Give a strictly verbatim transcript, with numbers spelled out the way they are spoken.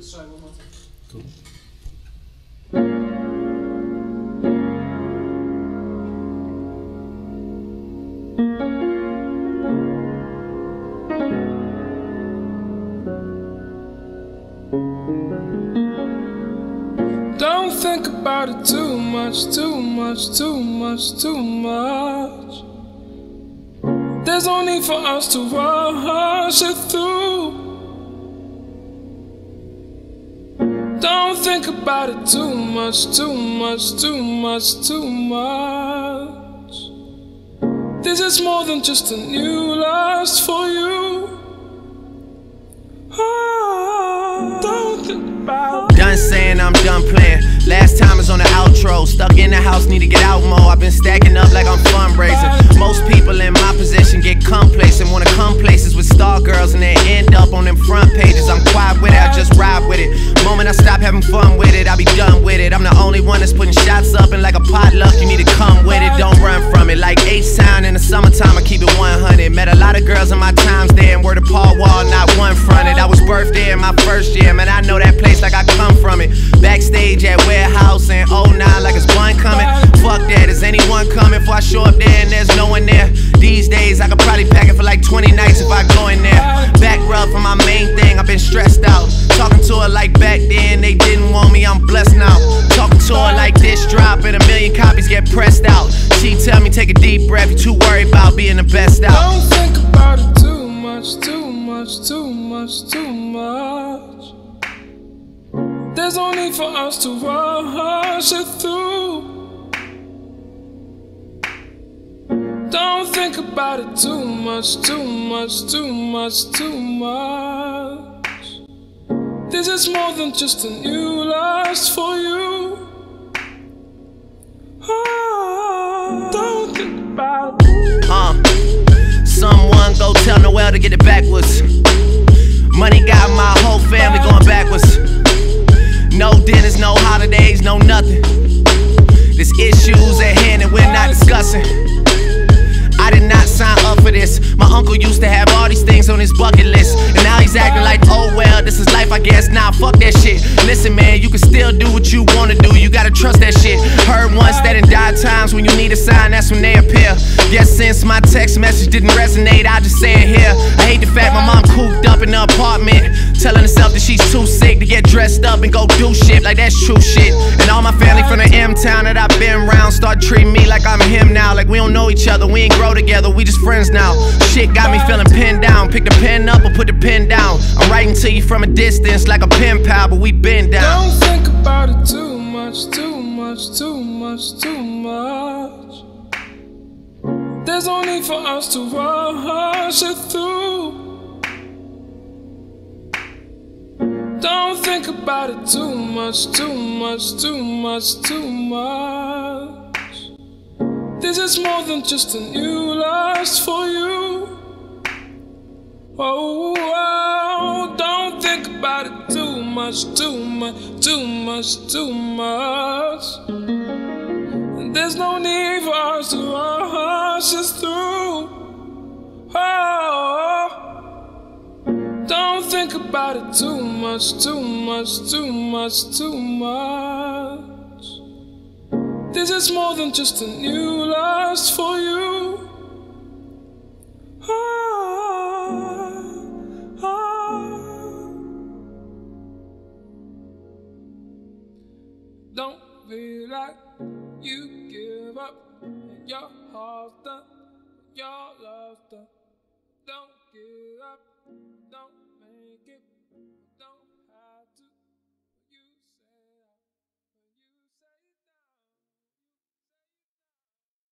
Let's try one more time. Cool. Don't think about it too much, too much, too much, too much. There's no need for us to rush it through. Don't think about it too much, too much, too much, too much. This is more than just a new lust for you. Oh, don't think about it. Done saying I'm done playing. Last time is on the outro. Stuck in the house, need to get out more. I've been stacking up like I'm fundraising. Most people in my position get complacent, wanna come places with star girls and then end up on them front pages. I'm quiet with it, I just ride with it. Moment I stop having fun with it, I be done with it. I'm the only one that's putting shots up, and like a potluck, you need to come with it. Don't run from it. Like H-Town in the summertime, I keep it one hundred. Met a lot of girls in my times there, and word to Paul Wall, not one fronted. I was birthed there in my first year, man, I know that place like I come from it. Backstage at Warehouse in oh nine like it's one coming. Fuck that, is anyone coming? Before I show up there and there's no one there. These days I could probably pack it for like twenty nights if I go in there. Back rub for my main thing, I've been stressed out. Talking to her like back then, they didn't want me, I'm blessed now. Talking to her like this drop and a million copies get pressed out. She tell me take a deep breath, you too worried about being the best out. Don't think about it too much, too much, too much, too much. There's no need for us to rush it through. Don't think about it too much, too much, too much, too much. This is more than just a new lust for you. Oh, don't think about it. Uh, someone go tell Noel to get it backwards. Money got my whole family going backwards. No dinners, no holidays, no nothing. There's issues at hand and we're not discussing. I did not sign up for this. My uncle used to have all these things on his bucket list, and now he's acting like, oh well, this is life I guess. Nah, fuck that shit. Listen man, you can still do what you wanna do, you gotta trust that shit. Heard once that in dire times when you need a sign, that's when they appear. Guess since my text message didn't resonate, I just say it here. I hate the fact my mom cooped up in the apartment, telling herself that she's too sick to get dressed up and go do shit like that's true shit. And all my family from the M-town that I've been around start treating me like I'm him now. Like we don't know each other, we ain't grow together, we just friends now. Shit got me feeling pinned down. Pick the pen up or put the pen down. I'm writing to you from a distance like a pen pal, but we been down. Don't think about it too much, too much, too much, too much. There's no need for us to rush it through. Don't think about it too much, too much, too much, too much. This is more than just a new lust for you. Oh, oh, don't think about it too much, too much, too much, too much. And there's no need for us to rush this through. Oh, don't think about it too much, too much, too much, too much. This is more than just a new lust for you. Oh, oh. Don't feel like you give up and your heart's done, your love's done. Don't give up, don't make it.